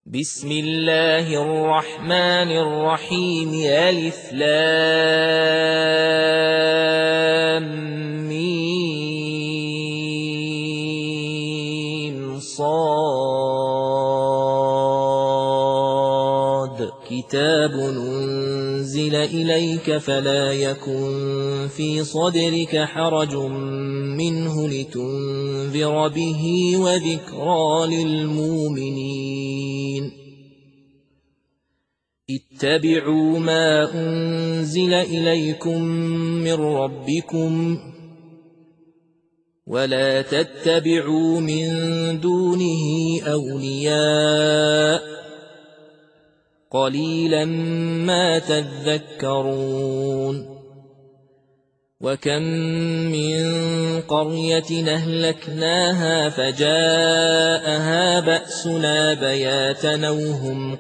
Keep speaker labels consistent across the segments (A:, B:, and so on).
A: بسم الله الرحمن الرحيم ألف لام ميم صاد كتاب أنزل إليك فلا يكن في صدرك حرج منه لتنذر به وذكرى للمؤمنين اتبعوا ما أنزل إليكم من ربكم ولا تتبعوا من دونه أولياء قليلا ما تذكرون وكم من قرية أهلكناها فجاءها بأسنا بياتا أو هم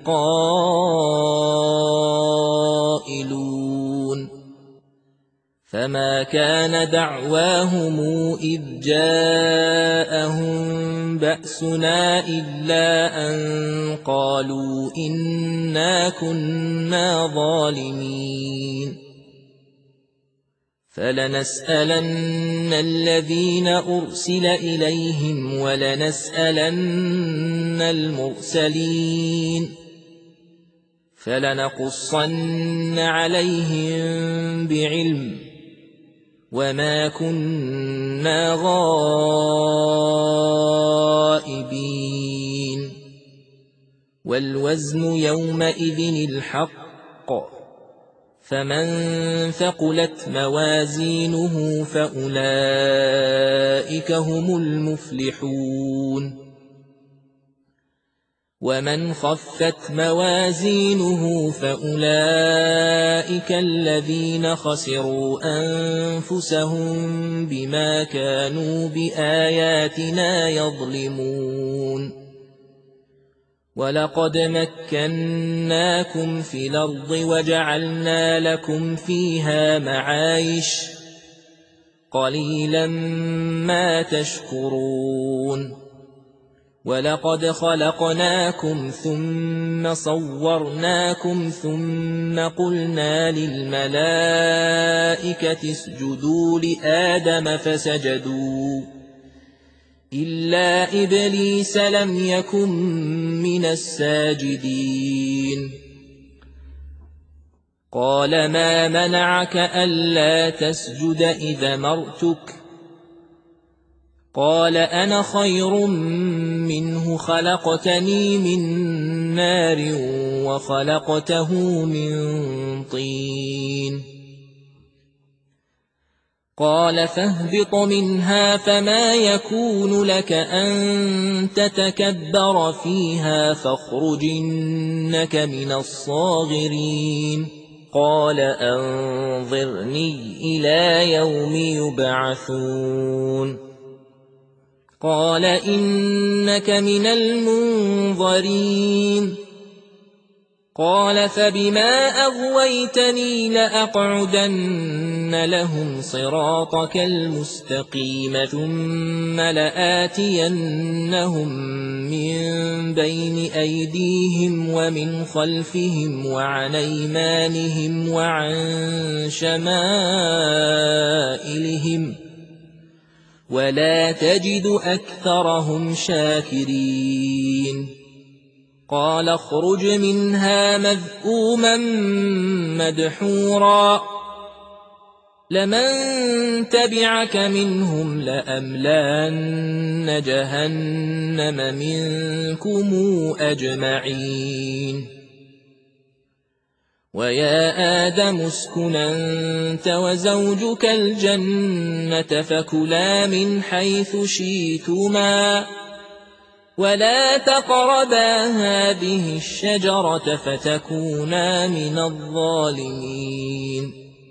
A: قائلون فما كان دعواهم إذ جاءهم بأسنا إلا أن قالوا إنا كنا ظالمين فلنسألن الذين أرسل إليهم ولنسألن المرسلين فلنقصن عليهم بعلم وما كنا غائبين والوزن يومئذ الحق فمن ثقلت موازينه فأولئك هم المفلحون ومن خفت موازينه فأولئك الذين خسروا أنفسهم بما كانوا بآياتنا يظلمون ولقد مكناكم في الأرض وجعلنا لكم فيها معايش قليلا ما تشكرون ولقد خلقناكم ثم صورناكم ثم قلنا للملائكة اسجدوا لآدم فسجدوا إلا إبليس لم يكن من الساجدين قال ما منعك ألا تسجد إذ أمرتك قال أنا خير منه خلقتني من نار وخلقته من طين قال فاهبط منها فما يكون لك أن تتكبر فيها فاخرج إنك من الصاغرين قال أنظرني إلى يوم يبعثون قال إنك من المنظرين قال فبما أغويتني لأقعدن لهم صراطك المستقيم ثم لآتينهم من بين أيديهم ومن خلفهم وعن أيمانهم وعن شمائلهم ولا تجد أكثرهم شاكرين قال اخرج منها مذءوما مدحورا لمن تبعك منهم لأملأن جهنم منكم أجمعين ويا آدم اسكن أنت وزوجك الجنة فكلا من حيث شئتما ولا تقربا هذه الشجرة فتكونا من الظالمين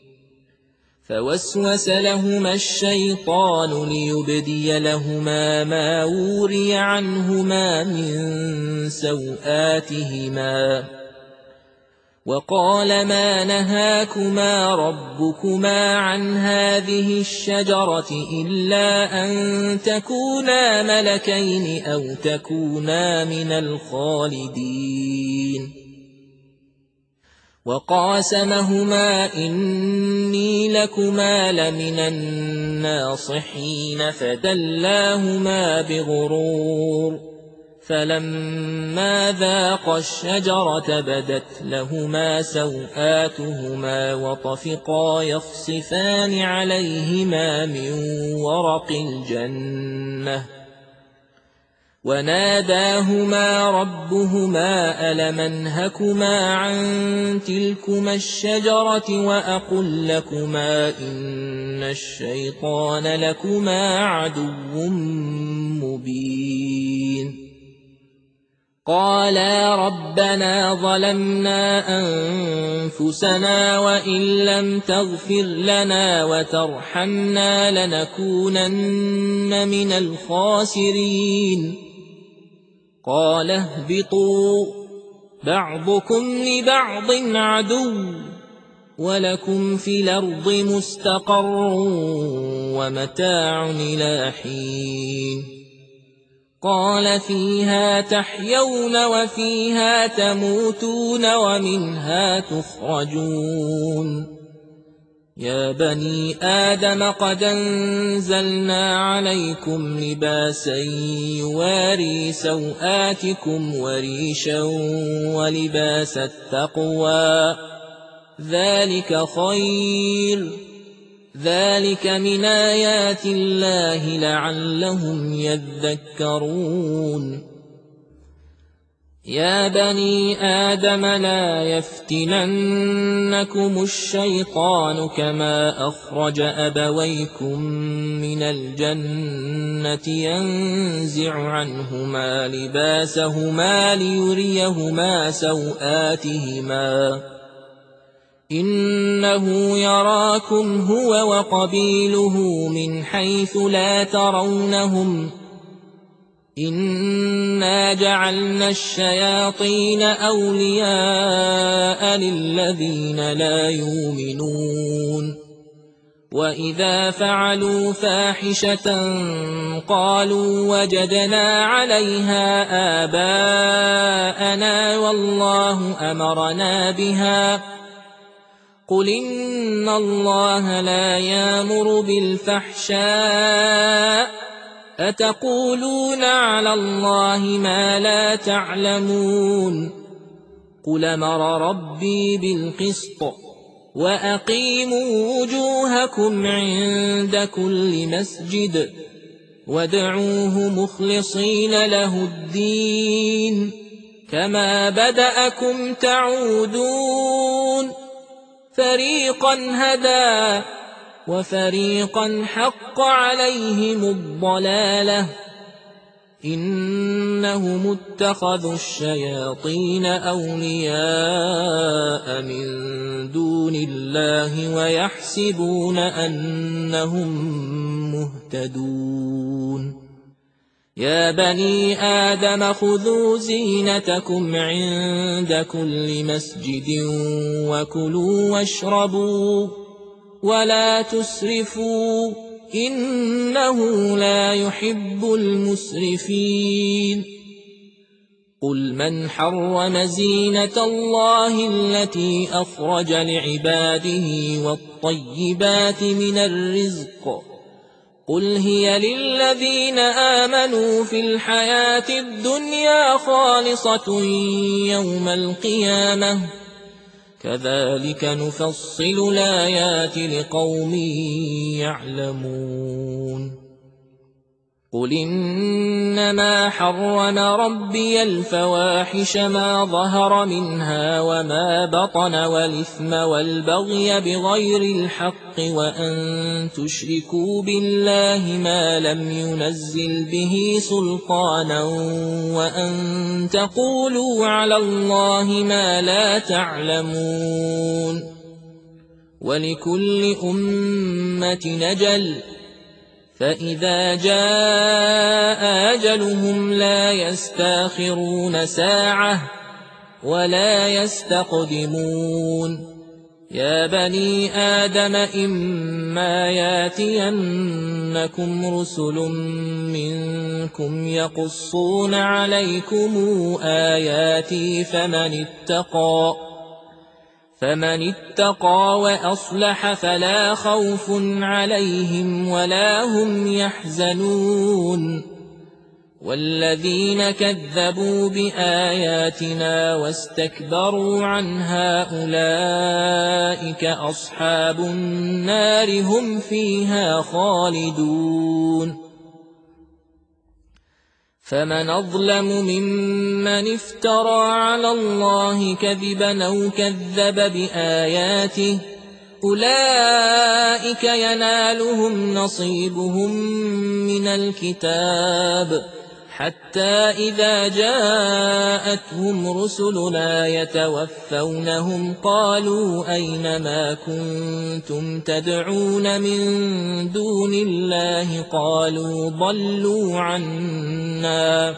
A: فوسوس لهما الشيطان ليبدي لهما ما وري عنهما من سوآتهما وقال ما نهاكما ربكما عن هذه الشجرة إلا أن تكونا ملكين أو تكونا من الخالدين وقاسمهما إني لكما لمن الناصحين فدلاهما بغرور فلما ذاقا الشجرة بدت لهما سوآتهما وطفقا يخصفان عليهما من ورق الجنة وناداهما ربهما ألم أنهكما عن تلكما الشجرة وأقل لكما إن الشيطان لكما عدو مبين قالا ربنا ظلمنا أنفسنا وإن لم تغفر لنا وترحمنا لنكونن من الخاسرين قال اهبطوا بعضكم لبعض عدو ولكم في الأرض مستقر ومتاع إلى حين قال فيها تحيون وفيها تموتون ومنها تخرجون يا بني آدم قد أنزلنا عليكم لباسا يواري سوآتكم وريشا ولباس التقوى ذلك خير ذلك من آيات الله لعلهم يذكرون يا بني آدم لا يفتننكم الشيطان كما أخرج أبويكم من الجنة ينزع عنهما لباسهما ليريهما سوآتهما إنه يراكم هو وقبيله من حيث لا ترونهم إنا جعلنا الشياطين أولياء للذين لا يؤمنون وإذا فعلوا فاحشة قالوا وجدنا عليها آباءنا والله أمرنا بها قل إن الله لا يأمر بالفحشاء أتقولون على الله ما لا تعلمون قل أمر ربي بالقسط وأقيموا وجوهكم عند كل مسجد وادعوه مخلصين له الدين كما بدأكم تعودون فريقا هدى وفريقا حق عليهم الضلالة إنهم اتخذوا الشياطين أولياء من دون الله ويحسبون أنهم مهتدون يا بني آدم خذوا زينتكم عند كل مسجد وكلوا واشربوا ولا تسرفوا إنه لا يحب المسرفين قل من حرم زينة الله التي أخرج لعباده والطيبات من الرزق قل هي للذين آمنوا في الحياة الدنيا خالصة يوم القيامة كذلك نفصل الآيات لقوم يعلمون قل إنما حرم ربي الفواحش ما ظهر منها وما بطن والإثم والبغي بغير الحق وأن تشركوا بالله ما لم ينزل به سلطانا وأن تقولوا على الله ما لا تعلمون ولكل أمة أجل فإذا جاء أجلهم لا يستاخرون ساعة ولا يستقدمون يا بني آدم إما ياتينكم رسل منكم يقصون عليكم آياتي فمن اتقى وأصلح فلا خوف عليهم ولا هم يحزنون والذين كذبوا بآياتنا واستكبروا عنها أولئك أصحاب النار هم فيها خالدون فمن أظلم ممن افترى على الله كذبا أو كذب بآياته أولئك ينالهم نصيبهم من الكتاب حتى إذا جاءتهم رسلنا يتوفونهم قالوا أين ما كنتم تدعون من دون الله قالوا ضلوا عنا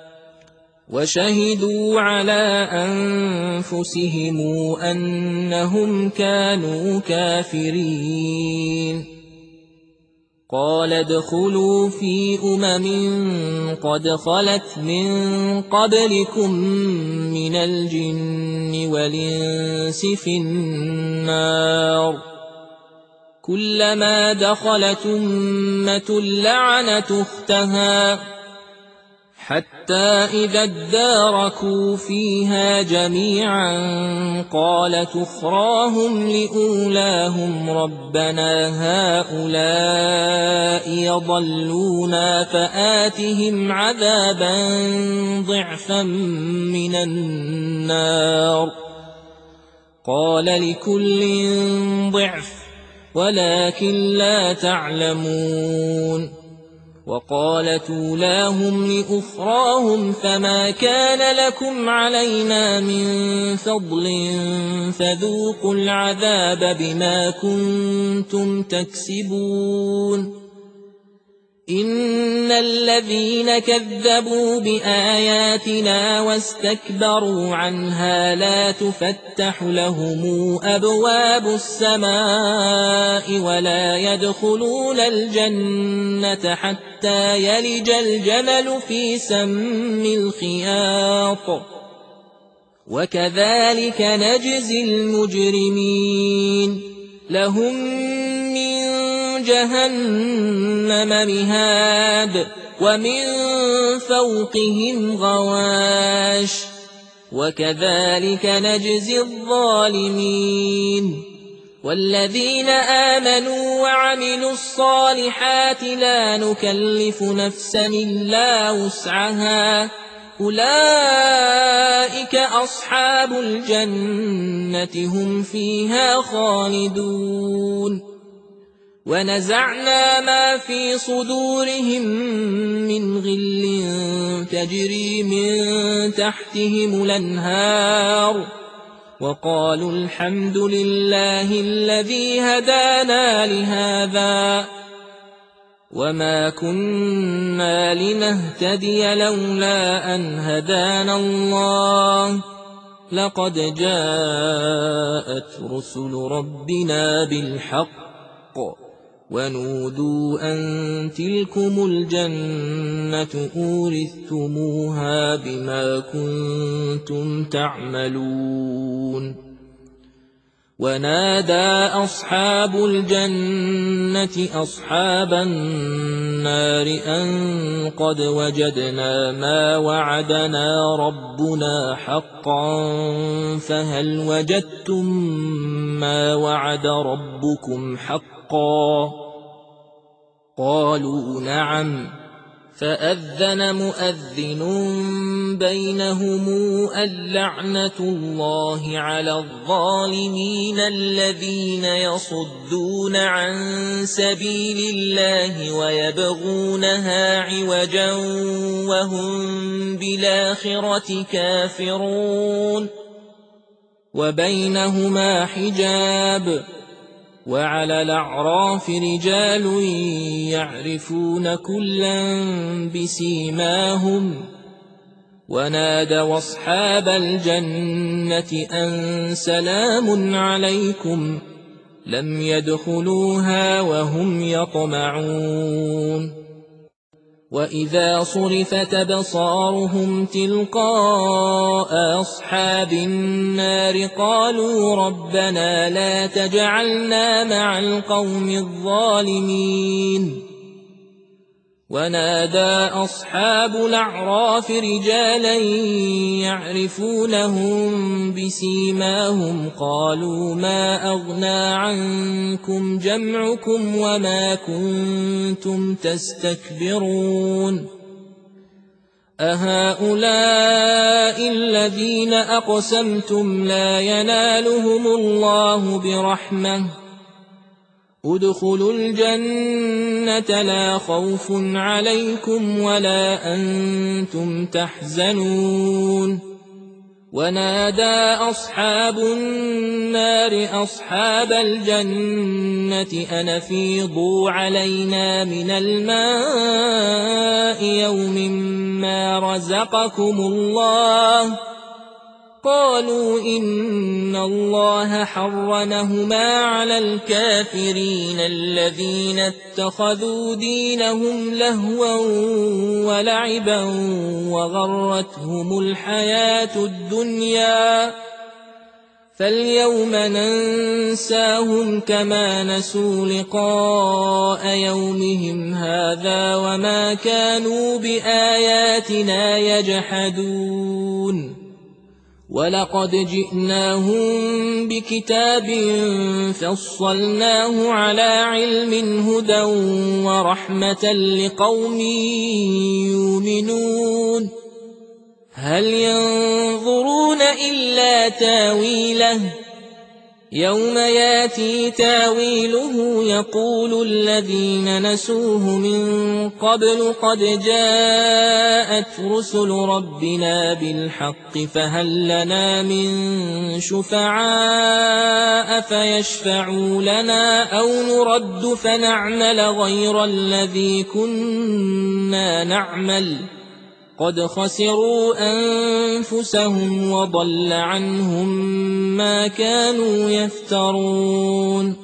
A: وشهدوا على أنفسهم أنهم كانوا كافرين قال ادخلوا في قد خلت من قبلكم من الجن والإنس في النار كلما دخلت أمة لعنت أختها حتى إذا اداركوا فيها جميعا قالت أخراهم لأولاهم ربنا هؤلاء يضلونا فآتهم عذابا ضعفا من النار قال لكل ضعف ولكن لا تعلمون وقالت أولاهم لأخراهم فما كان لكم علينا من فضل فذوقوا العذاب بما كنتم تكسبون إن الذين كذبوا بآياتنا واستكبروا عنها لا تفتح لهم أبواب السماء ولا يدخلون الجنة حتى يلج الجمل في سم الخياط وكذلك نجزي المجرمين لهم من جهنم مهاد ومن فوقهم غواش وكذلك نجزي الظالمين والذين آمنوا وعملوا الصالحات لا نكلف نفسا إلا وسعها أولئك أصحاب الجنة هم فيها خالدون ونزعنا ما في صدورهم من غل تجري من تحتهم الأنهار وقالوا الحمد لله الذي هدانا لهذا وما كنا لنهتدي لولا أن هدانا الله لقد جاءت رسل ربنا بالحق ونودوا أن تلكم الجنة أورثتموها بما كنتم تعملون ونادى أصحاب الجنة أصحاب النار أن قد وجدنا ما وعدنا ربنا حقا فهل وجدتم ما وعد ربكم حقا قالوا نعم فأذن مؤذن بينهم اللعنة الله على الظالمين الذين يصدون عن سبيل الله ويبغونها عوجا وهم بالآخرة كافرون وبينهما حجاب وعلى الأعراف رجال يعرفون كلا بسيماهم ونادوا أصحاب الجنة أن سلام عليكم لم يدخلوها وهم يطمعون وإذا صرفت أبصارهم تلقاء أصحاب النار قالوا ربنا لا تجعلنا مع القوم الظالمين ونادى أصحاب الأعراف رجالا يعرفونهم بسيماهم قالوا ما أغنى عنكم جمعكم وما كنتم تستكبرون أهؤلاء الذين أقسمتم لا ينالهم الله برحمة ادخلوا الجنة لا خوف عليكم ولا أنتم تحزنون ونادى أصحاب النار أصحاب الجنة أن أفيضوا علينا من الماء يوم ما رزقكم الله قالوا إن الله حرمهما على الكافرين الذين اتخذوا دينهم لهوا ولعبا وغرتهم الحياة الدنيا فاليوم ننساهم كما نسوا لقاء يومهم هذا وما كانوا بآياتنا يجحدون ولقد جئناهم بكتاب فصلناه على علم هدى ورحمة لقوم يؤمنون هل ينظرون إلا تاويله يوم ياتي تاويله يقول الذين نسوه من قبل قد جاءت رسل ربنا بالحق فهل لنا من شفعاء فيشفعوا لنا أو نرد فنعمل غير الذي كنا نعمل قد خسروا أنفسهم وضل عنهم ما كانوا يفترون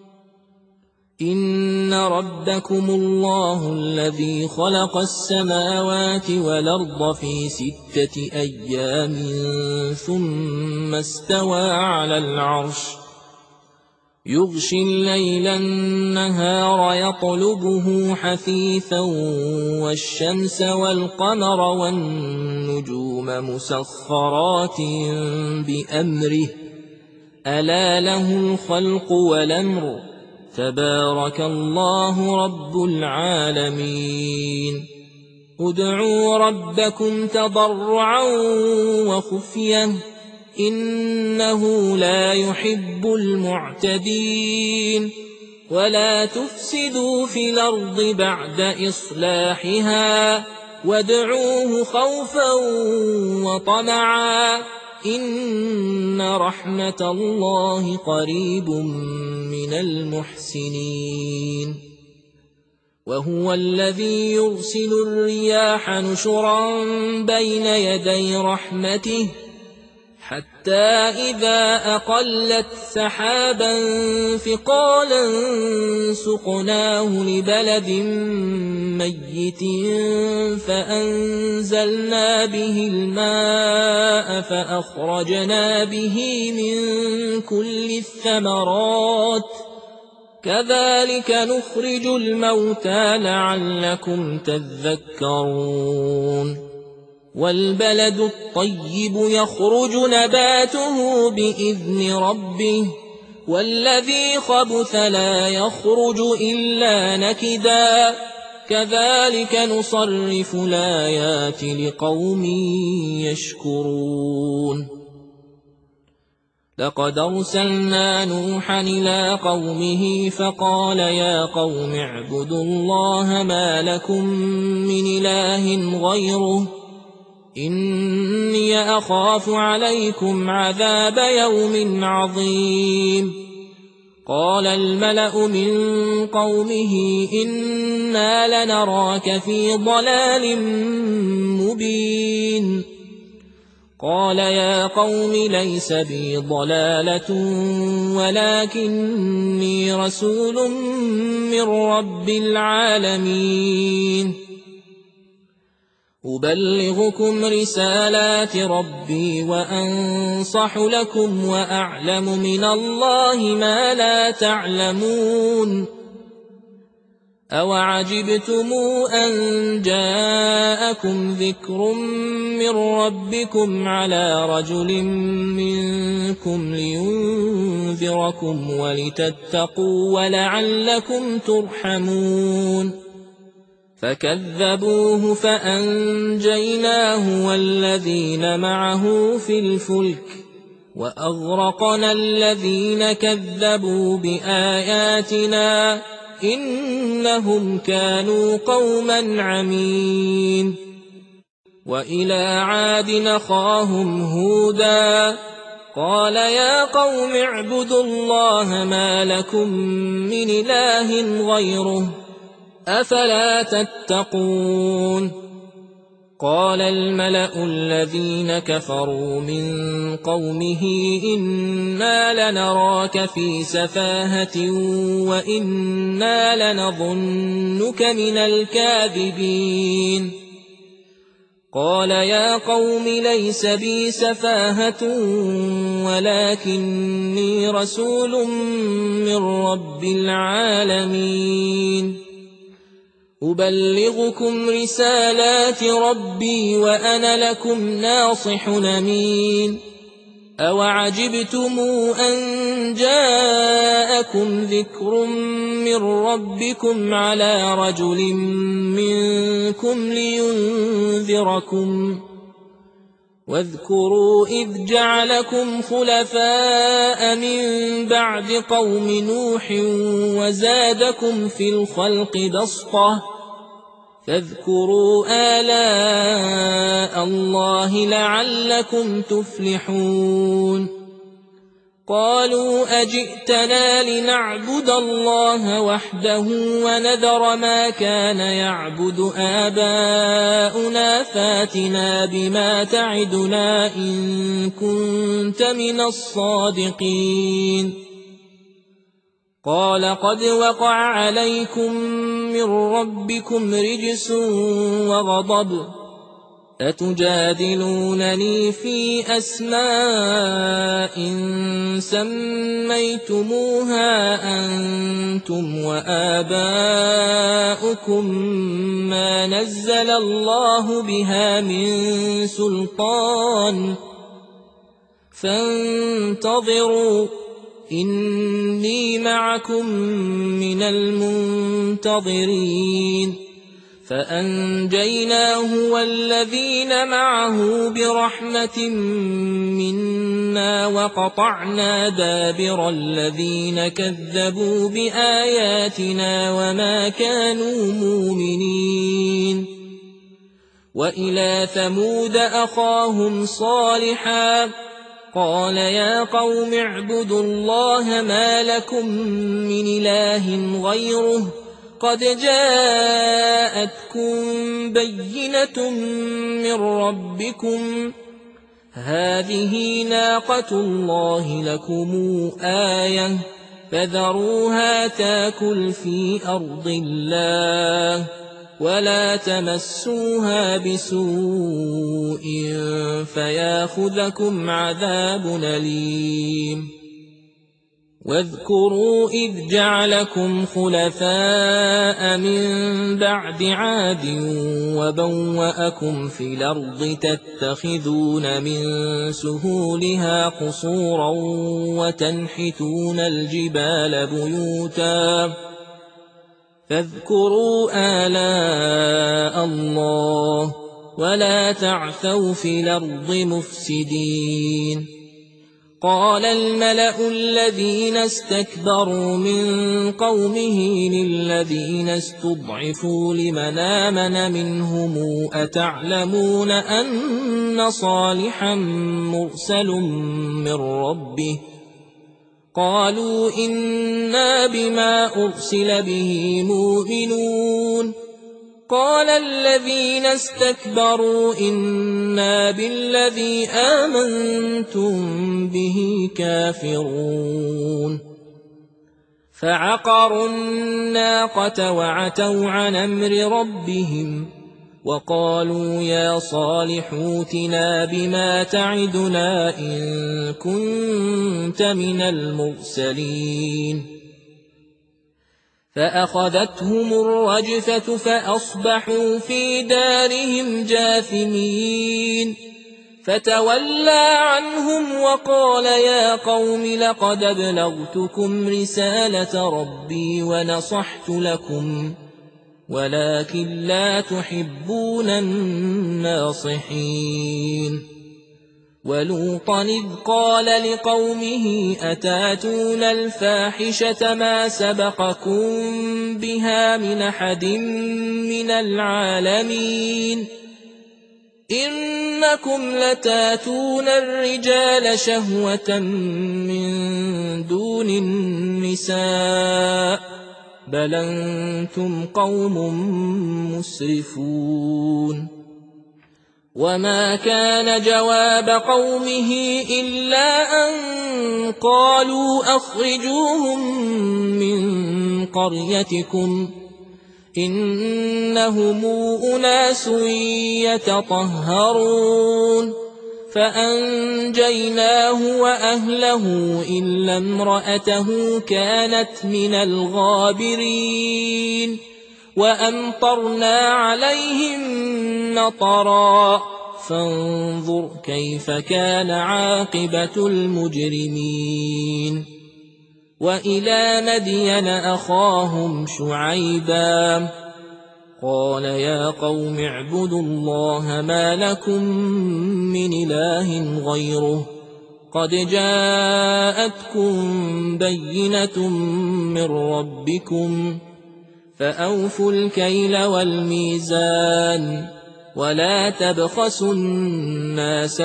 A: إن ربكم الله الذي خلق السماوات والأرض في 6 أيام ثم استوى على العرش يغشي الليل النهار يطلبه حثيثا والشمس والقمر والنجوم مسخرات بأمره ألا له الخلق والأمر تبارك الله رب العالمين ادعوا ربكم تضرعا وخفية إنه لا يحب المعتدين ولا تفسدوا في الأرض بعد إصلاحها وادعوه خوفا وطمعا إن رحمة الله قريب من المحسنين وهو الذي يرسل الرياح نشرا بين يدي رحمته حتى إذا أقلت سحابا ثقالا سقناه لبلد ميت فأنزلنا به الماء فأخرجنا به من كل الثمرات كذلك نخرج الموتى لعلكم تذكرون والبلد الطيب يخرج نباته بإذن ربه والذي خبث لا يخرج إلا نكدا كذلك نصرف الآيات لقوم يشكرون لقد أرسلنا نوحا إلى قومه فقال يا قوم اعبدوا الله ما لكم من إله غيره إني أخاف عليكم عذاب يوم عظيم قال الملأ من قومه إنا لنراك في ضلال مبين قال يا قوم ليس بي ضلالة ولكني رسول من رب العالمين أبلغكم رسالات ربي وأنصح لكم وأعلم من الله ما لا تعلمون أوعجبتم أن جاءكم ذكر من ربكم على رجل منكم لينذركم ولتتقوا ولعلكم ترحمون فكذبوه فأنجيناه والذين معه في الفلك وأغرقنا الذين كذبوا بآياتنا إنهم كانوا قوما عمين وإلى عاد أخاهم هودا قال يا قوم اعبدوا الله ما لكم من إله غيره أفلا تتقون قال الملأ الذين كفروا من قومه إنا لنراك في سفاهة وإنا لنظنك من الكاذبين قال يا قوم ليس بي سفاهة ولكني رسول من رب العالمين أبلغكم رسالات ربي وأنا لكم ناصح أمين أوعجبتم أن جاءكم ذكر من ربكم على رجل منكم لينذركم واذكروا إذ جعلكم خلفاء من بعد قوم نوح وزادكم في الخلق بسطة فاذكروا آلاء الله لعلكم تفلحون قالوا أجئتنا لنعبد الله وحده ونذر ما كان يعبد آباؤنا فاتنا بما تعدنا إن كنت من الصادقين قال قد وقع عليكم من ربكم رجس وغضب أتجادلونني في أسماء سميتموها أنتم وآباؤكم ما نزل الله بها من سلطان فانتظروا إني معكم من المنتظرين فأنجيناه والذين معه برحمة منا وقطعنا دابر الذين كذبوا بآياتنا وما كانوا مؤمنين وإلى ثمود أخاهم صالحا قال يا قوم اعبدوا الله ما لكم من إله غيره قد جاءتكم بينة من ربكم هذه ناقة الله لكم آية فذروها تاكل في أرض الله ولا تمسوها بسوء فياخذكم عذاب أليم واذكروا إذ جعلكم خلفاء من بعد عاد وبوأكم في الأرض تتخذون من سهولها قصورا وتنحتون الجبال بيوتا فاذكروا آلاء الله ولا تعثوا في الأرض مفسدين قال الملأ الذين استكبروا من قومه للذين استضعفوا لمن آمن منهم أتعلمون أن صالحا مرسل من ربه قالوا إنا بما أرسل به مؤمنون قال الذين استكبروا إنا بالذي آمنتم به كافرون فعقروا الناقة وعتوا عن أمر ربهم وقالوا يا صالح ائتنا بما تعدنا إن كنت من المرسلين فأخذتهم الرجفة فأصبحوا في دارهم جاثمين فتولى عنهم وقال يا قوم لقد أبلغتكم رسالة ربي ونصحت لكم ولكن لا تحبون الناصحين ولوطا إذ قال لقومه أتاتون الفاحشة ما سبقكم بها من أحد من العالمين إنكم لتاتون الرجال شهوة من دون النساء بل أنتم قوم مسرفون وما كان جواب قومه إلا أن قالوا أخرجوهم من قريتكم إنهم أناس يتطهرون فأنجيناه وأهله إلا امرأته كانت من الغابرين وأمطرنا عليهم مطرا فانظر كيف كان عاقبة المجرمين وإلى مدين أخاهم شعيبا قال يا قوم اعبدوا الله ما لكم من إله غيره قد جاءتكم بينة من ربكم فأوفوا الكيل والميزان ولا تبخسوا الناس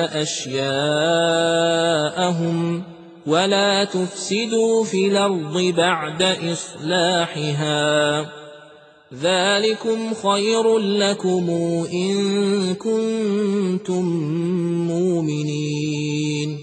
A: أشياءهم ولا تفسدوا في الأرض بعد إصلاحها ذلكم خير لكم إن كنتم مؤمنين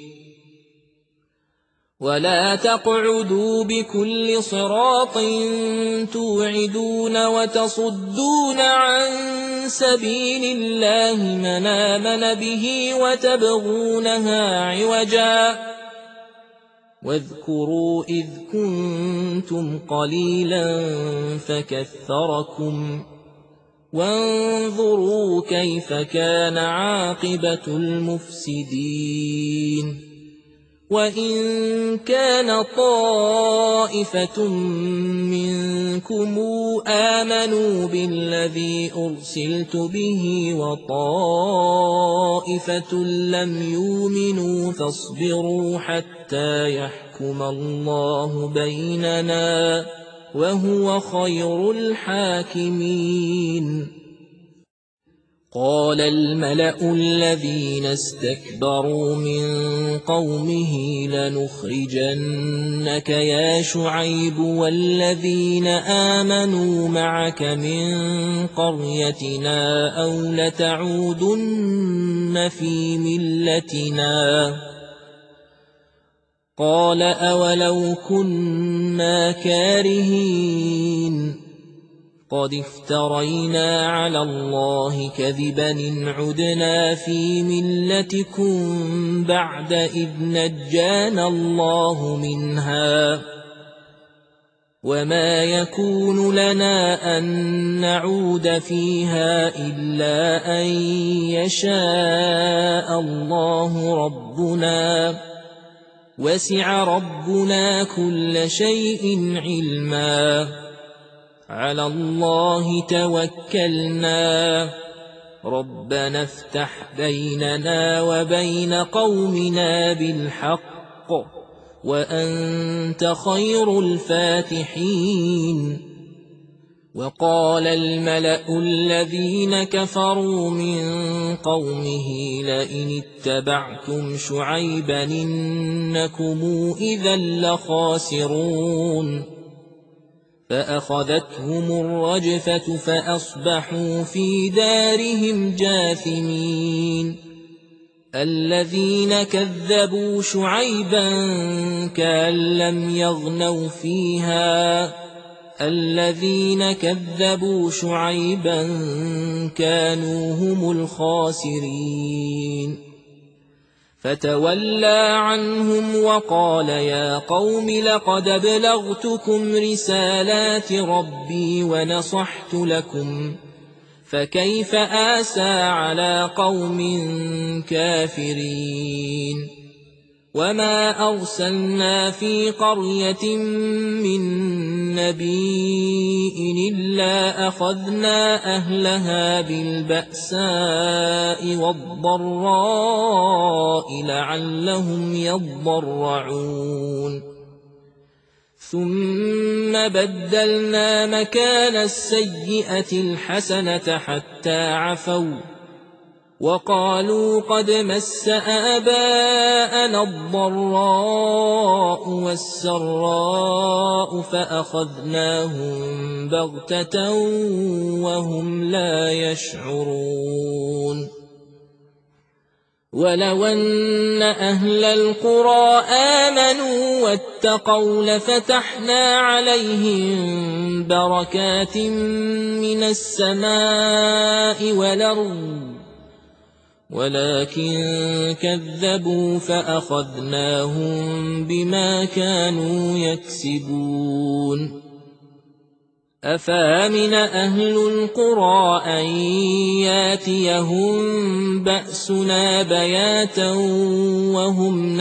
A: ولا تقعدوا بكل صراط توعدون وتصدون عن سبيل الله من آمن به وتبغونها عوجا واذكروا إذ كنتم قليلا فكثركم وانظروا كيف كان عاقبة المفسدين وإن كان طائفة منكم آمنوا بالذي أرسلت به وطائفة لم يؤمنوا فاصبروا حتى يحكم الله بيننا وهو خير الحاكمين قال الملأ الذين استكبروا من قومه لنخرجنك يا شعيب والذين آمنوا معك من قريتنا أو لتعودن في ملتنا قال أولو كنا كارهين قد افترينا على الله كذبا إن عدنا في ملتكم بعد إذ نجانا الله منها وما يكون لنا أن نعود فيها إلا أن يشاء الله ربنا وسع ربنا كل شيء علما على الله توكلنا ربنا افتح بيننا وبين قومنا بالحق وأنت خير الفاتحين وقال الملأ الذين كفروا من قومه لئن اتبعتم شعيبا إنكم إذا لخاسرون فأخذتهم الرجفة فأصبحوا في دارهم جاثمين الذين كذبوا شعيبا كأن لم يغنوا فيها الذين كذبوا شعيبا كانوا هم الخاسرين فتولى عنهم وقال يا قوم لقد أبلغتكم رسالات ربي ونصحت لكم فكيف آسى على قوم كافرين وما أرسلنا في قرية من نبي إلا أخذنا أهلها بالبأساء والضراء لعلهم يضرعون ثم بدلنا مكان السيئة الحسنة حتى عفوا وقالوا قد مس آباءنا الضراء والسراء فأخذناهم بغتة وهم لا يشعرون ولو أن أهل القرى آمنوا واتقوا لفتحنا عليهم بركات من السماء والأرض ولكن كذبوا فأخذناهم بما كانوا يكسبون أفامن أهل القرى أن ياتيهم بأسنا بياتا وهم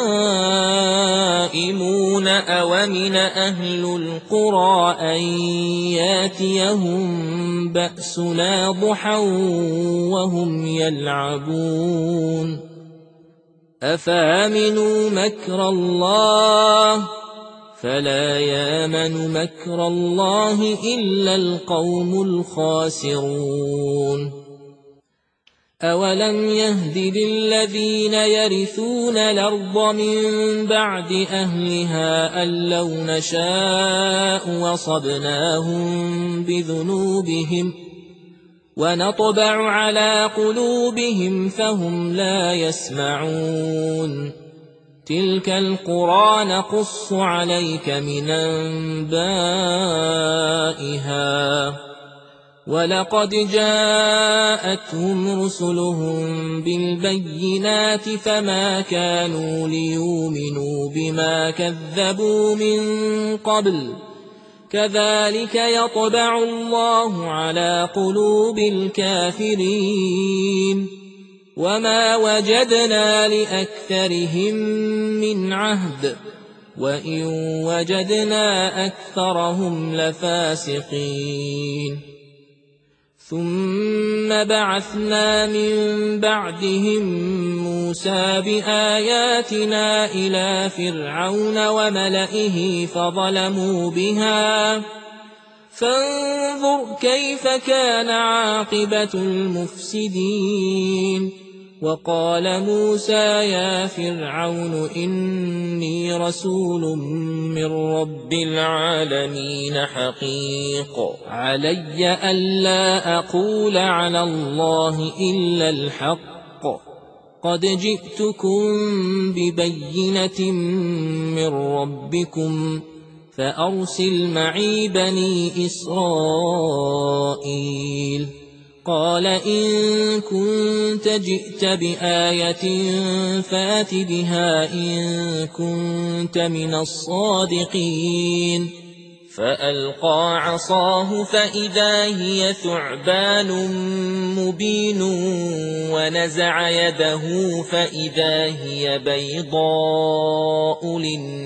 A: نائمون أومن أهل القرى أن ياتيهم بأسنا ضحى وهم يلعبون أفامنوا مكر الله فلا يامن مكر الله إلا القوم الخاسرون أولم يهد للذين يرثون الأرض من بعد أهلها أن لو نشاء وصبناهم بذنوبهم ونطبع على قلوبهم فهم لا يسمعون تلك القرى نقص عليك من أنبائها ولقد جاءتهم رسلهم بالبينات فما كانوا ليؤمنوا بما كذبوا من قبل كذلك يطبع الله على قلوب الكافرين وما وجدنا لأكثرهم من عهد وإن وجدنا أكثرهم لفاسقين ثم بعثنا من بعدهم موسى بآياتنا إلى فرعون وملئه فظلموا بها فانظر كيف كان عاقبة المفسدين وقال موسى يا فرعون إني رسول من رب العالمين حقيق علي ألا أقول على الله إلا الحق قد جئتكم ببينة من ربكم فأرسل معي بني إسرائيل قال إن كنت جئت بآية فات بها إن كنت من الصادقين فألقى عصاه فإذا هي ثعبان مبين ونزع يده فإذا هي بيضاء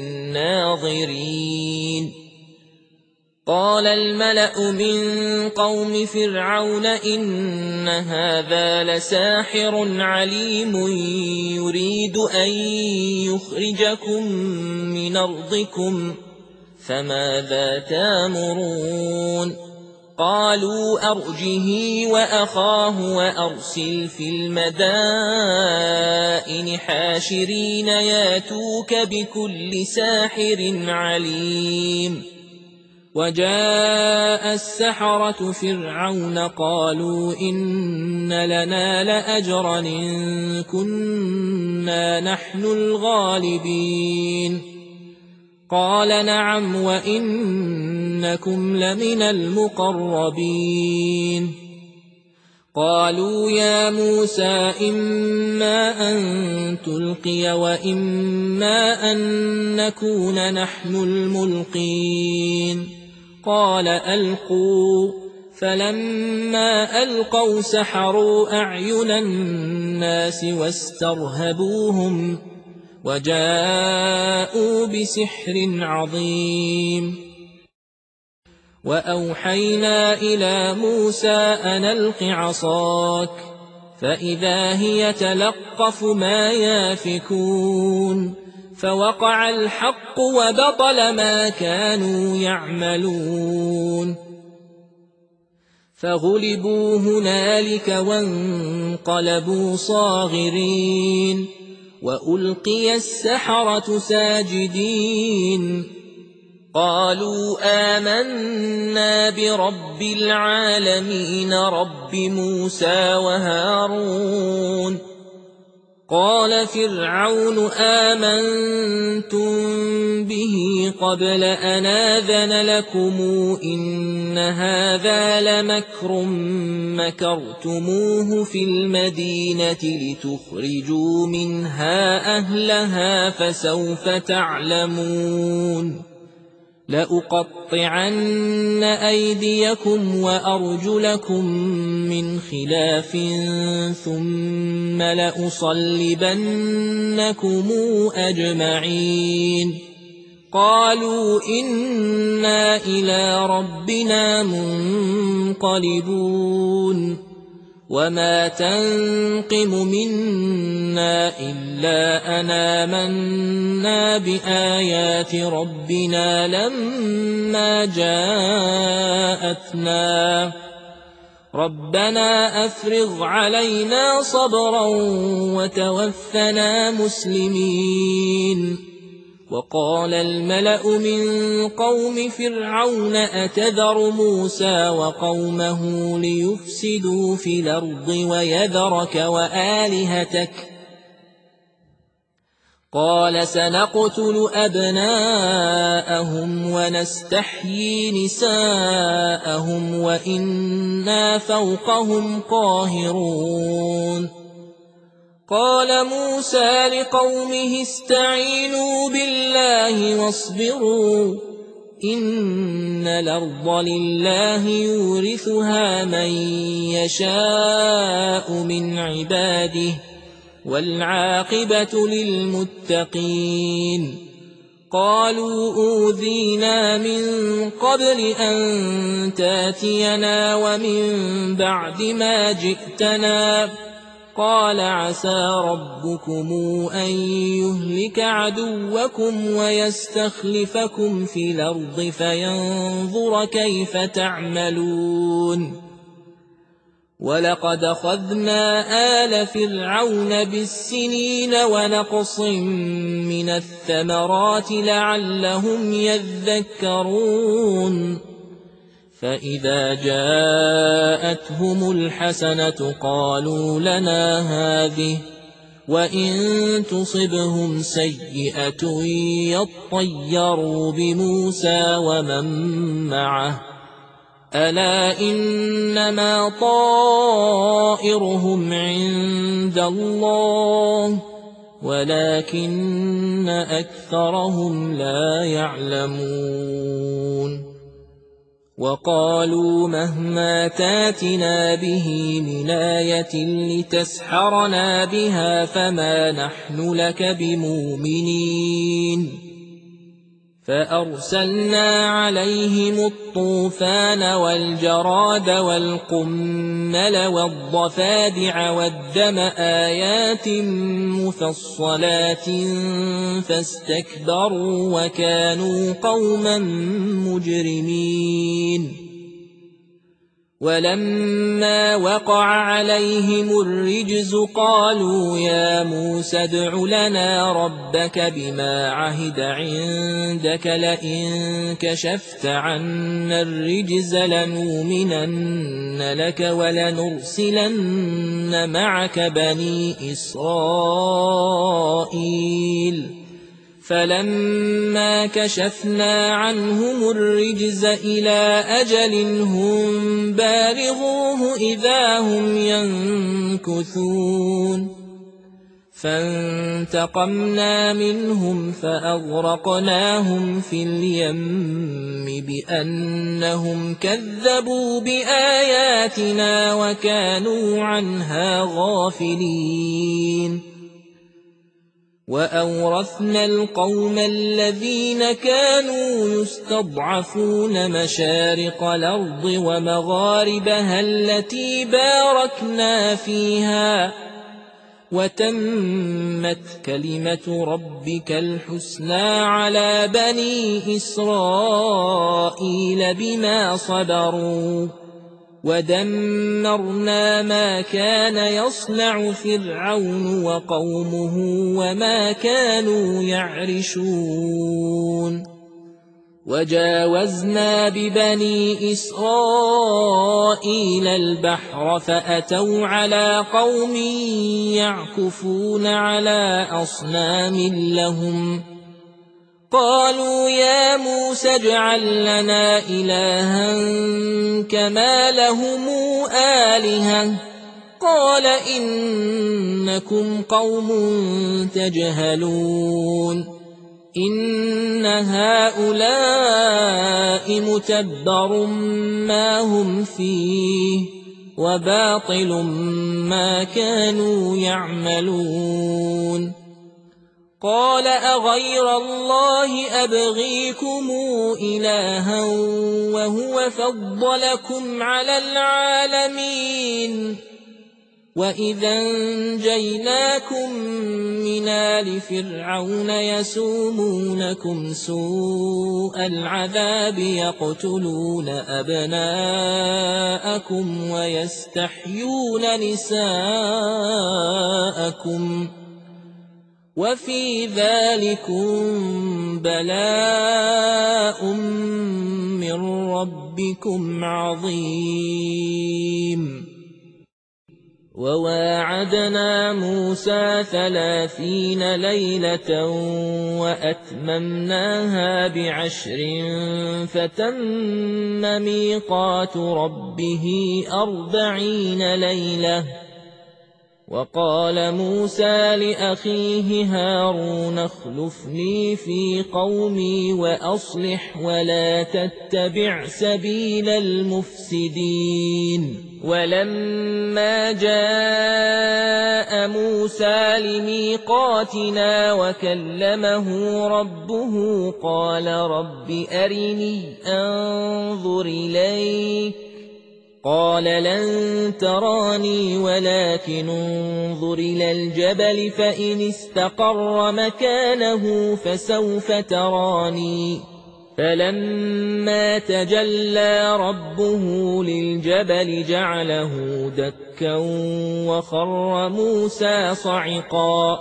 A: للناظرين قال الملأ من قوم فرعون إن هذا لساحر عليم يريد أن يخرجكم من أرضكم فماذا تامرون قالوا أرجه وأخاه وأرسل في المدائن حاشرين ياتوك بكل ساحر عليم وجاء السحرة فرعون قالوا إن لنا لأجرا إن كنا نحن الغالبين قال نعم وإنكم لمن المقربين قالوا يا موسى إما أن تلقي وإما أن نكون نحن الملقين قال ألقوا فلما ألقوا سحروا أعين الناس واسترهبوهم وجاءوا بسحر عظيم وأوحينا إلى موسى أن ألق عصاك فإذا هي تلقف ما يافكون فوقع الحق وبطل ما كانوا يعملون فغلبوا هنالك وانقلبوا صاغرين وألقي السحرة ساجدين قالوا آمنا برب العالمين رب موسى وهارون قال فرعون آمنتم به قبل أن آذن لكم إن هذا لمكر مكرتموه في المدينة لتخرجوا منها أهلها فسوف تعلمون لأقطعن أيديكم وأرجلكم من خلاف ثم لأصلبنكم أجمعين قالوا إنا إلى ربنا منقلبون وما تنقم منا إلا أن آمنا بآيات ربنا لما جاءتنا ربنا أفرغ علينا صبرا وتوفنا مسلمين وقال الملأ من قوم فرعون أتذر موسى وقومه ليفسدوا في الأرض ويذرك وآلهتك قال سنقتل أبناءهم ونستحيي نساءهم وإنا فوقهم قاهرون قال موسى لقومه استعينوا بالله واصبروا إن الأرض لله يورثها من يشاء من عباده والعاقبة للمتقين قالوا أوذينا من قبل أن تاتينا ومن بعد ما جئتنا قال عسى ربكم أن يهلك عدوكم ويستخلفكم في الأرض فينظر كيف تعملون ولقد أخذنا آل فرعون بالسنين ونقص من الثمرات لعلهم يذكرون فإذا جاءتهم الحسنة قالوا لنا هذه وإن تصبهم سيئة يطيروا بموسى ومن معه ألا إنما طائرهم عند الله ولكن أكثرهم لا يعلمون وقالوا مهما تاتنا به من آية لتسحرنا بها فما نحن لك بمؤمنين فأرسلنا عليهم الطوفان والجراد والقمل والضفادع والدم آيات مفصلات فاستكبروا وكانوا قوما مجرمين ولما وقع عليهم الرجز قالوا يا موسى ادع لنا ربك بما عهد عندك لئن كشفت عنا الرجز لنؤمنن لك ولنرسلن معك بني إسرائيل فلما كشفنا عنهم الرجز إلى أجل هم بالغوه إذا هم ينكثون فانتقمنا منهم فأغرقناهم في اليم بأنهم كذبوا بآياتنا وكانوا عنها غافلين وأورثنا القوم الذين كانوا يستضعفون مشارق الأرض ومغاربها التي باركنا فيها وتمت كلمة ربك الحسنى على بني إسرائيل بما صبروا ودمرنا ما كان يصنع فرعون وقومه وما كانوا يعرشون وجاوزنا ببني إسرائيل البحر فأتوا على قوم يعكفون على أصنام لهم قالوا يا موسى اجعل لنا إلها كما لهم آلهة قال إنكم قوم تجهلون إن هؤلاء متبر ما هم فيه وباطل ما كانوا يعملون قال أغير الله أبغيكم إلها وهو فضلكم على العالمين وإذا أنجيناكم من آل فرعون يسومونكم سوء العذاب يقتلون أبناءكم ويستحيون نساءكم وفي ذلكم بلاء من ربكم عظيم وواعدنا موسى 30 ليلة وأتممناها ب10 فتم ميقات ربه 40 ليلة وقال موسى لأخيه هارون اخلفني في قومي وأصلح ولا تتبع سبيل المفسدين ولما جاء موسى لميقاتنا وكلمه ربه قال رب أرني أنظر إليك قال لن تراني ولكن انظر إلى الجبل فإن استقر مكانه فسوف تراني فلما تجلى ربه للجبل جعله دكا وخر موسى صعقا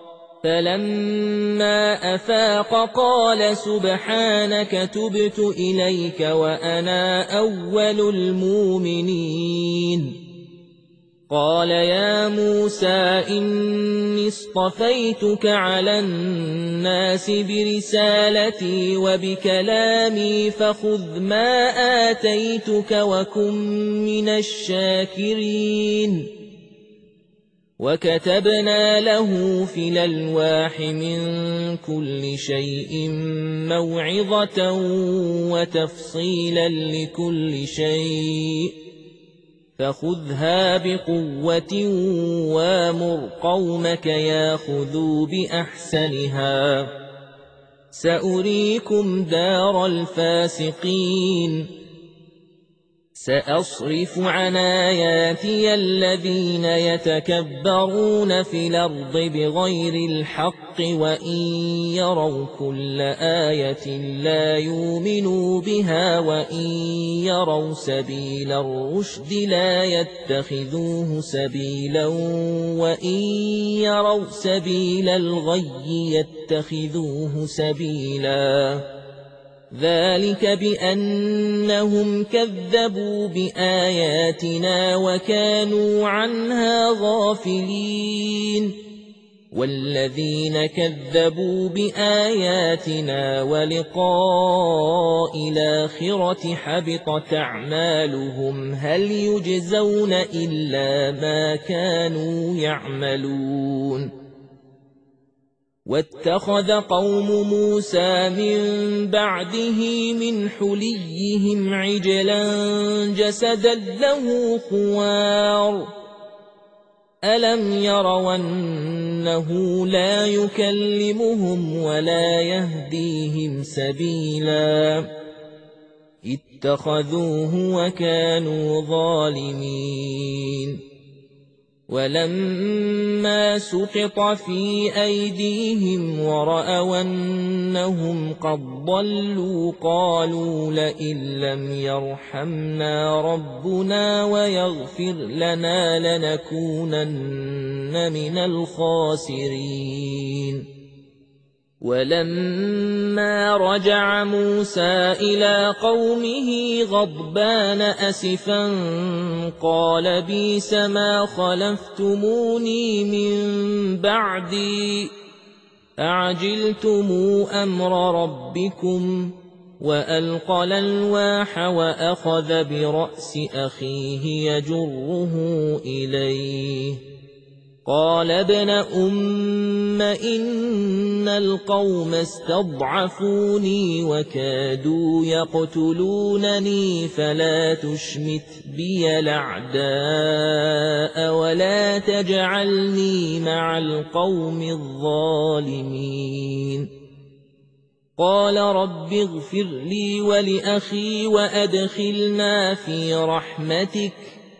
A: فلما أفاق قال سبحانك تبت إليك وأنا أول المؤمنين قال يا موسى إني اصطفيتك على الناس برسالتي وبكلامي فخذ ما آتيتك وكن من الشاكرين وكتبنا له في الألواح من كل شيء موعظة وتفصيلا لكل شيء فخذها بقوة وامر قومك ياخذوا بأحسنها سأريكم دار الفاسقين سأصرف عن آياتي الذين يتكبرون في الأرض بغير الحق وإن يروا كل آية لا يؤمنوا بها وإن يروا سبيل الرشد لا يتخذوه سبيلا وإن يروا سبيل الغي يتخذوه سبيلا ذلك بأنهم كذبوا بآياتنا وكانوا عنها غافلين والذين كذبوا بآياتنا ولقاء الآخرة حبطت أعمالهم هل يجزون إلا ما كانوا يعملون واتخذ قوم موسى من بعده من حليهم عجلا جسدا له خوار ألم يروا أنه لا يكلمهم ولا يهديهم سبيلا اتخذوه وكانوا ظالمين ولما سقط في أيديهم ورأوا أنهم قد ضلوا قالوا لئن لم يرحمنا ربنا ويغفر لنا لنكونن من الخاسرين ولما رجع موسى إلى قومه غضبان أسفا قال بئس ما خلفتموني من بعدي أعجلتم أمر ربكم وألقى الألواح وأخذ برأس أخيه يجره إليه قال ابن أم إن القوم استضعفوني وكادوا يقتلونني فلا تشمت بي الأعداء ولا تجعلني مع القوم الظالمين قال رب اغفر لي ولأخي وأدخلنا في رحمتك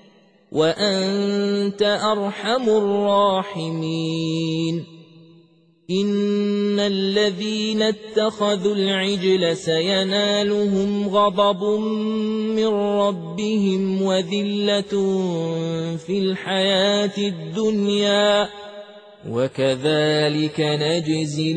A: وأنت أرحم الراحمين إن الذين اتخذوا العجل سينالهم غضب من ربهم وذلة في الحياة الدنيا وكذلك نجزي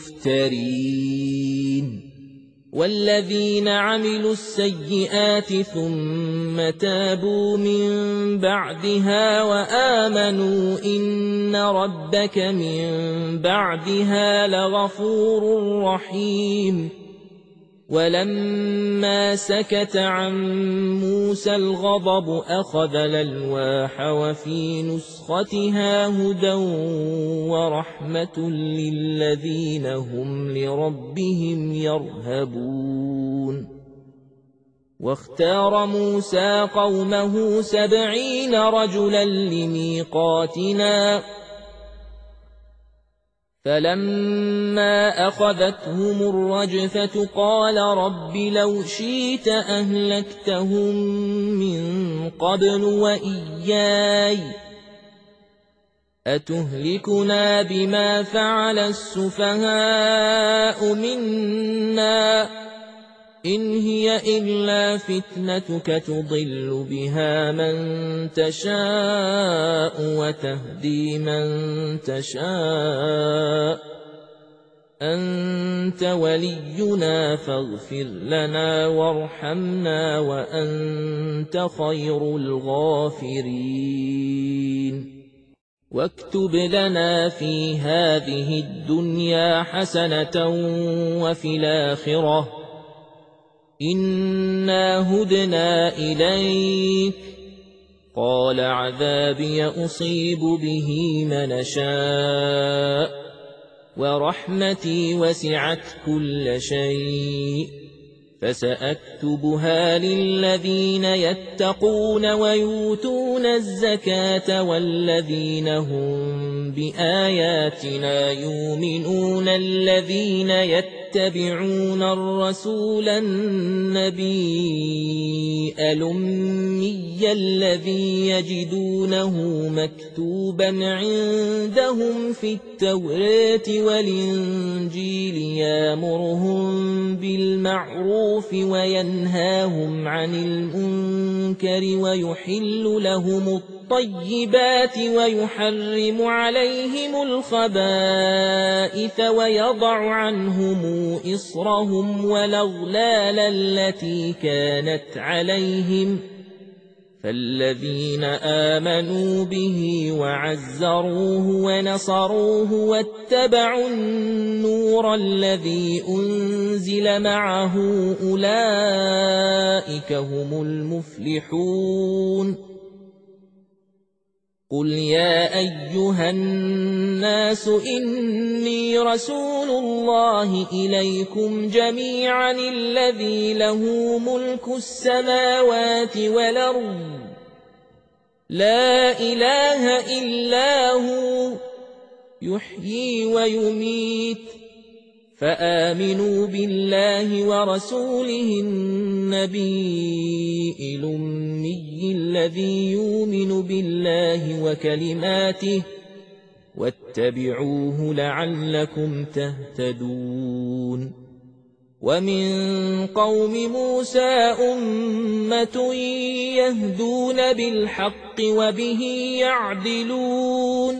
A: المفترين والذين عملوا السيئات ثم تابوا من بعدها وآمنوا إن ربك من بعدها لغفور رحيم ولما سكت عن موسى الغضب أخذ الألواح وفي نسختها هدى ورحمة للذين هم لربهم يرهبون واختار موسى قومه 70 رجلا لميقاتنا فلما أخذتهم الرجفة قال رب لو شئت أهلكتهم من قبل وإياي أتهلكنا بما فعل السفهاء منا إن هي إلا فتنتك تضل بها من تشاء وتهدي من تشاء أنت ولينا فاغفر لنا وارحمنا وأنت خير الغافرين واكتب لنا في هذه الدنيا حسنة وفي الآخرة إنا هدنا إليك قال عذابي أصيب به من شاء ورحمتي وسعت كل شيء فسأكتبها للذين يتقون ويؤتون الزكاة والذين هم بآياتنا يؤمنون الذين يتبعون الرسول النبي الأمي الذي يجدونه مكتوبا عندهم في التوراة والإنجيل يأمرهم بالمعروف وينهاهم عن المنكر ويحل لهم الطيبات ويحرم عليهم الخبائث ويضع عنهم إصرهم والأغلال التي كانت عليهم فالذين آمنوا به وعزروه ونصروه واتبعوا النور الذي أنزل معه أولئك هم المفلحون قل يا أيها الناس إني رسول الله إليكم جميعا الذي له ملك السماوات والأرض لا إله إلا هو يحيي ويميت فآمنوا بالله ورسوله النبي الأمي الذي يؤمن بالله وكلماته واتبعوه لعلكم تهتدون ومن قوم موسى أمة يهدون بالحق وبه يعدلون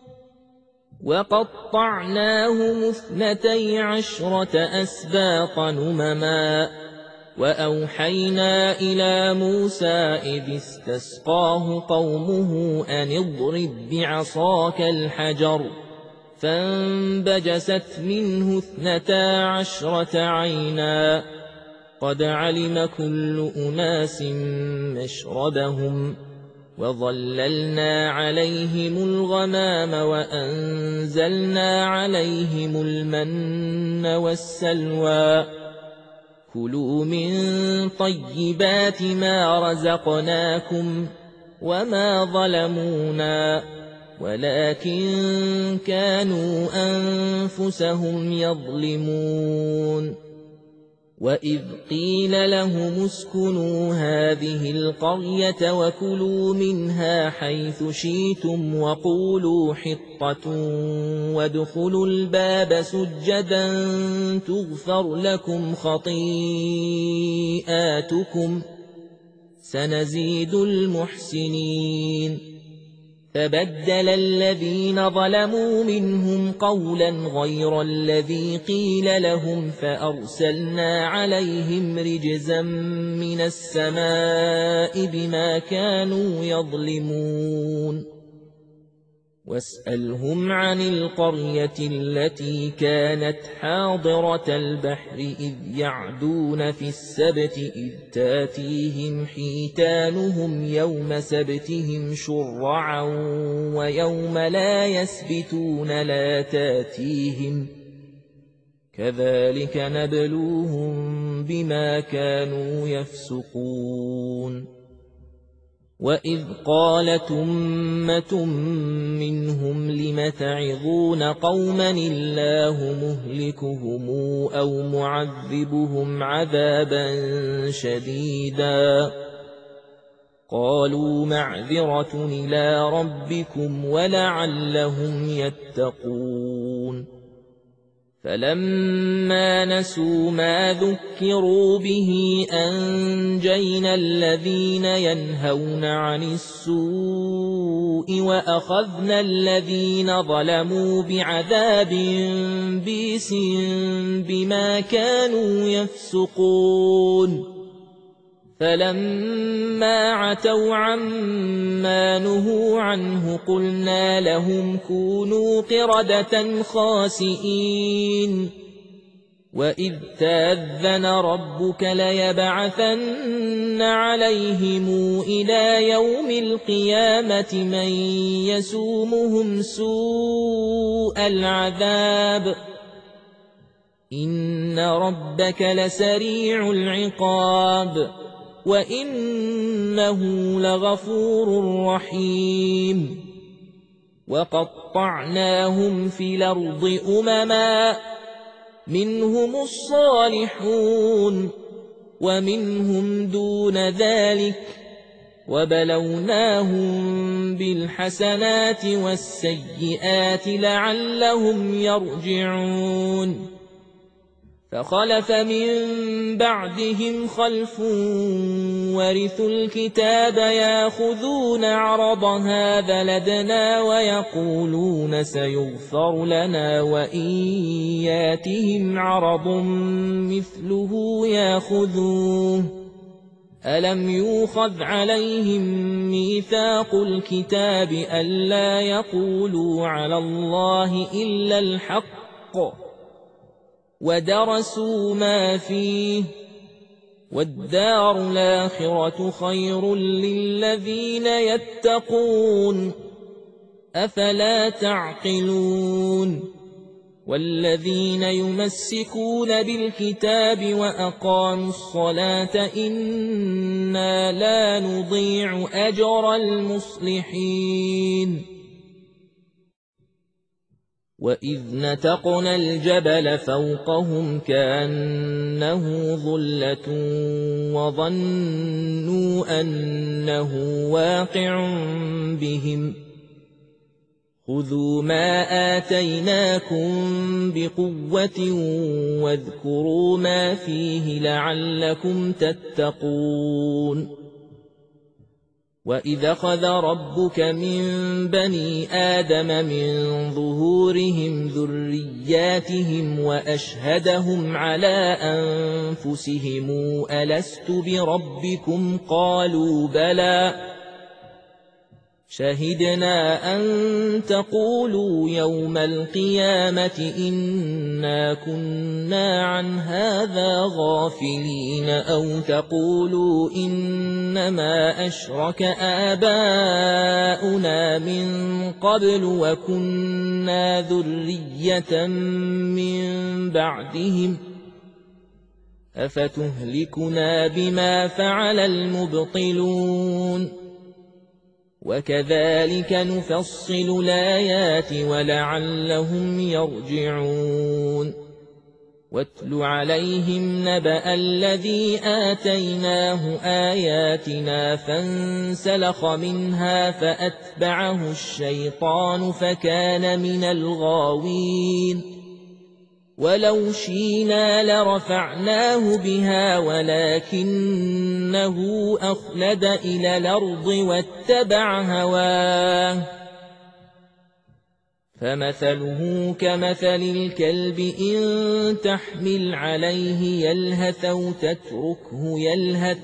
A: وقطعناهم 12 أسباطا أمما وأوحينا إلى موسى إذ استسقاه قومه أن اضرب بعصاك الحجر فانبجست منه 12 عينا قد علم كل أناس مشربهم وظللنا عليهم الغمام وأنزلنا عليهم المن والسلوى كلوا من طيبات ما رزقناكم وما ظلمونا ولكن كانوا أنفسهم يظلمون وإذ قيل لهم اسكنوا هذه القرية وكلوا منها حيث شئتم وقولوا حطة وادخلوا الباب سجدا تغفر لكم خطيئاتكم سنزيد المحسنين فبدل الذين ظلموا منهم قولا غير الذي قيل لهم فأرسلنا عليهم رجزا من السماء بما كانوا يظلمون واسألهم عن القرية التي كانت حاضرة البحر إذ يعدون في السبت إذ تاتيهم حيتانهم يوم سبتهم شرعا ويوم لا يسبتون لا تاتيهم كذلك نبلوهم بما كانوا يفسقون وإذ قالت أمة منهم لم تعظون قوما الله مهلكهم أو معذبهم عذابا شديدا قالوا معذرة إلى ربكم ولعلهم يتقون فلما نسوا ما ذكروا به أنجينا الذين ينهون عن السوء وأخذنا الذين ظلموا بعذاب بئس بما كانوا يفسقون فلما عتوا عما نهوا عنه قلنا لهم كونوا قردة خاسئين وإذ تأذن ربك ليبعثن عليهم إلى يوم القيامة من يسومهم سوء العذاب إن ربك لسريع العقاب وإنه لغفور رحيم وقطعناهم في الأرض أمما منهم الصالحون ومنهم دون ذلك وبلوناهم بالحسنات والسيئات لعلهم يرجعون فخلف من بعدهم خلف ورثوا الكتاب ياخذون عرض هذا لدنا ويقولون سيغفر لنا وإن ياتهم عرض مثله ياخذوه ألم يؤخذ عليهم ميثاق الكتاب ألا يقولوا على الله إلا الحق ودرسوا ما فيه والدار الآخرة خير للذين يتقون أفلا تعقلون والذين يمسكون بالكتاب وأقاموا الصلاة إنا لا نضيع أجر المصلحين وإذ نتقنا الجبل فوقهم كأنه ظلة وظنوا أنه واقع بهم خذوا ما آتيناكم بقوة واذكروا ما فيه لعلكم تتقون وإذ أخذ ربك من بني آدم من ظهورهم ذرياتهم وأشهدهم على أنفسهم ألست بربكم قالوا بلى شهدنا أن تقولوا يوم القيامة إنا كنا عن هذا غافلين أو تقولوا إنما أشرك آباؤنا من قبل وكنا ذرية من بعدهم أفتهلكنا بما فعل المبطلون وكذلك نفصل الآيات ولعلهم يرجعون واتل عليهم نبأ الذي آتيناه آياتنا فانسلخ منها فأتبعه الشيطان فكان من الغاوين ولو شئنا لرفعناه بها ولكنه أخلد إلى الأرض واتبع هواه فمثله كمثل الكلب إن تحمل عليه يلهث أو تتركه يلهث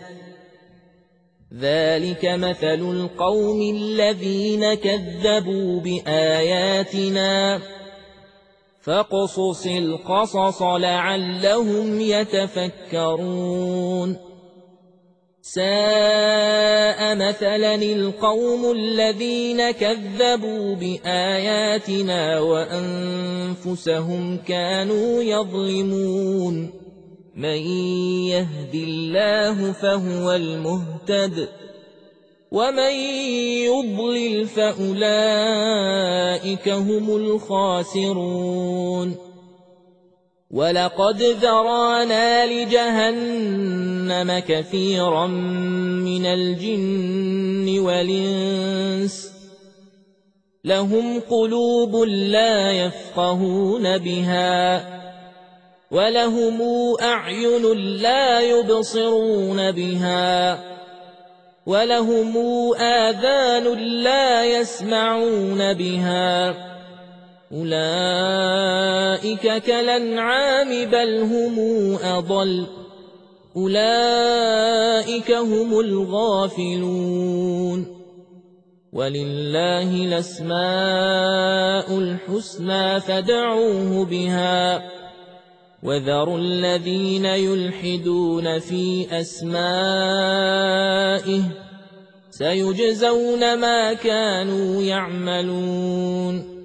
A: ذلك مثل القوم الذين كذبوا بآياتنا فاقصص القصص لعلهم يتفكرون ساء مثلا القوم الذين كذبوا بآياتنا وأنفسهم كانوا يظلمون من يهد الله فهو المهتد ومن يضلل فأولئك هم الخاسرون ولقد ذرانا لجهنم كثيرا من الجن والإنس لهم قلوب لا يفقهون بها ولهم أعين لا يبصرون بها ولهم آذان لا يسمعون بها أولئك كالأنعام بل هم أضل أولئك هم الغافلون ولله الأسماء الحسنى فادعوه بها وذروا الذين يلحدون في أسمائه سيجزون ما كانوا يعملون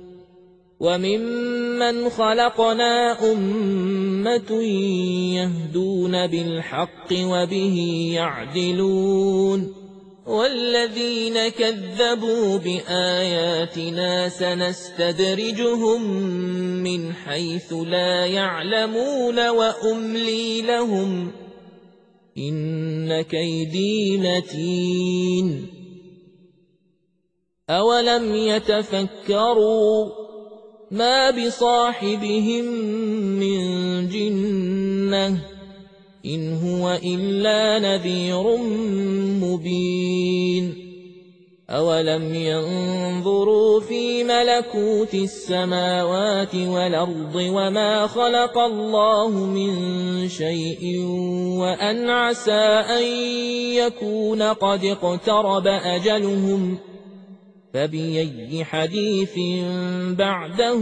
A: وممن خلقنا أمة يهدون بالحق وبه يعدلون والذين كذبوا بآياتنا سنستدرجهم من حيث لا يعلمون وأملي لهم إن كيدي متين أولم يتفكروا ما بصاحبهم من جنة إن هو إلا نذير مبين أولم ينظروا في ملكوت السماوات والأرض وما خلق الله من شيء وأن عسى أن يكون قد اقترب أجلهم فبأي حديث بعده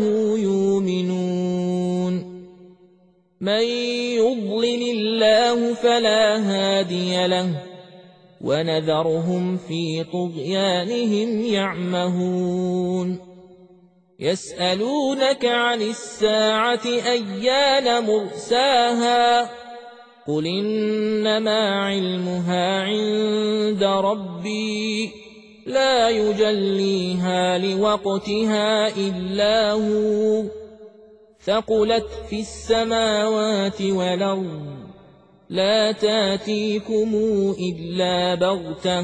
A: يؤمنون من يضلل الله فلا هادي له ونذرهم في طغيانهم يعمهون يسألونك عن الساعة أيان مرساها قل إنما علمها عند ربي لا يجليها لوقتها إلا هو ثقلت في السماوات والأرض لا تاتيكم إلا بغتة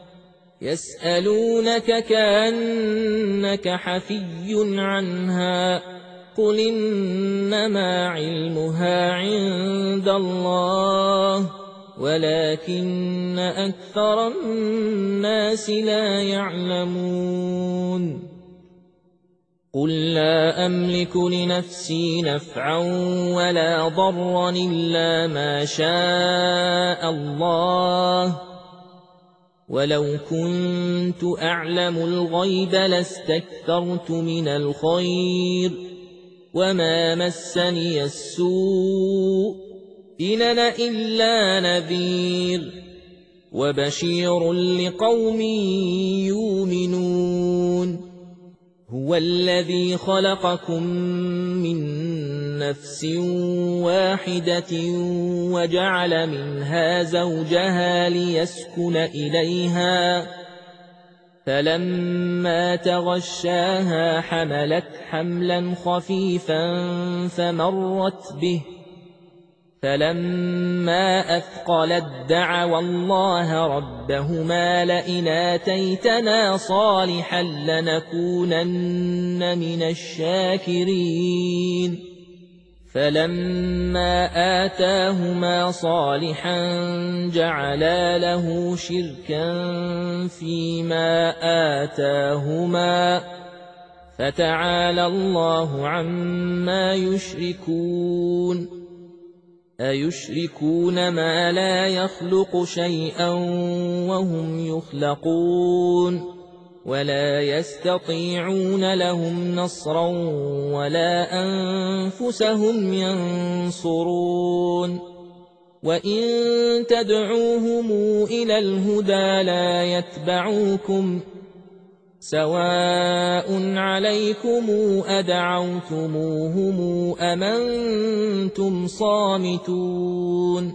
A: يسألونك كأنك حفي عنها قل إنما علمها عند الله ولكن أكثر الناس لا يعلمون قل لا أملك لنفسي نفعا ولا ضرا إلا ما شاء الله ولو كنت أعلم الغيب لاستكثرت من الخير وما مسني السوء إن أنا إلا نذير وبشير لقوم يؤمنون هو الذي خلقكم من نفس واحدة وجعل منها زوجها ليسكن إليها فلما تغشاها حملت حملا خفيفا فمرت به فلما أثقلت دعوا الله ربهما لئن آتيتنا صالحا لنكونن من الشاكرين فلما آتاهما صالحا جعلا له شركا فيما آتاهما فتعالى الله عما يشركون أيشركون ما لا يخلق شيئا وهم يخلقون ولا يستطيعون لهم نصرا ولا أنفسهم ينصرون وإن تدعوهم إلى الهدى لا يتبعوكم سواء عليكم أدعوتموهم أم أنتم صامتون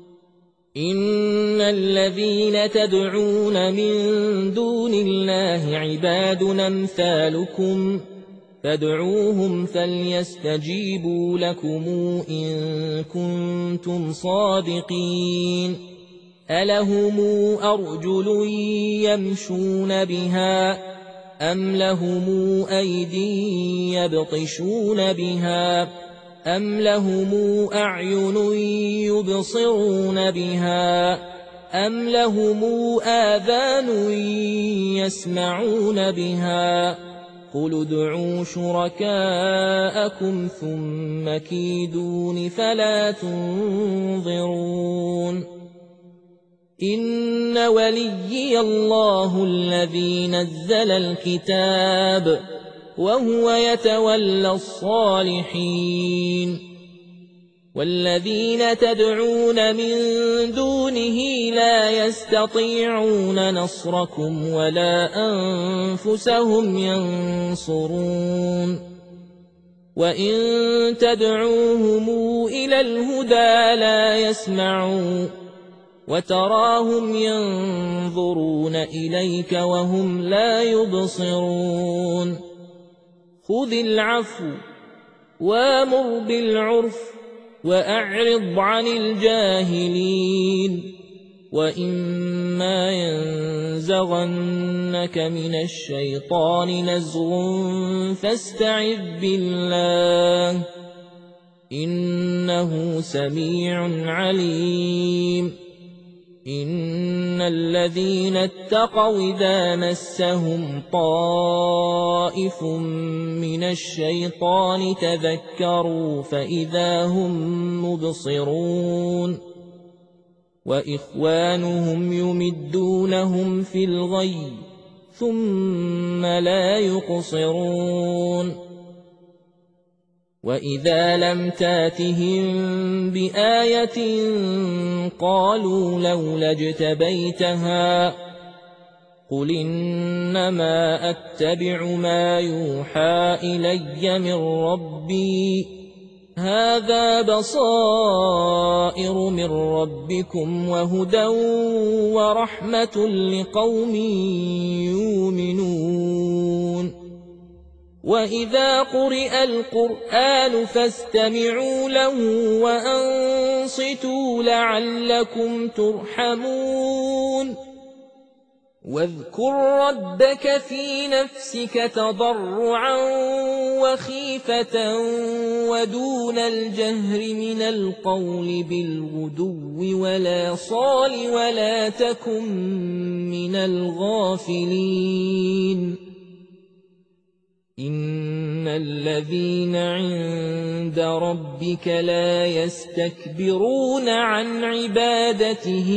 A: إن الذين تدعون من دون الله عباد أمثالكم فادعوهم فليستجيبوا لكم إن كنتم صادقين ألهم أرجل يمشون بها أم لهم أيدي يبطشون بها أم لهم أعين يبصرون بها أم لهم آذان يسمعون بها قل ادعوا شركاءكم ثم كيدون فلا تنظرون إن وليي الله الذي نزل الكتاب وهو يتولى الصالحين والذين تدعون من دونه لا يستطيعون نصركم ولا أنفسهم ينصرون وإن تدعوهم إلى الهدى لا يسمعون وتراهم ينظرون إليك وهم لا يبصرون خذ العفو وامر بالعرف وأعرض عن الجاهلين وإما ينزغنك من الشيطان نزغ فاستعذ بالله إنه سميع عليم إن الذين اتقوا إذا مسهم طائف من الشيطان تذكروا فإذا هم مبصرون وإخوانهم يمدونهم في الغي ثم لا يقصرون وإذا لم تاتهم بآية قالوا لولا اجتبيتها قل إنما أتبع ما يوحى إلي من ربي هذا بصائر من ربكم وهدى ورحمة لقوم يؤمنون وإذا قرئ القرآن فاستمعوا له وأنصتوا لعلكم ترحمون واذكر ربك في نفسك تضرعا وخيفة ودون الجهر من القول بالغدو ولا صال ولا تكن من الغافلين إن الذين عند ربك لا يستكبرون عن عبادته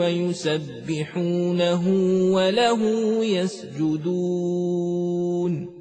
A: ويسبحونه وله يسجدون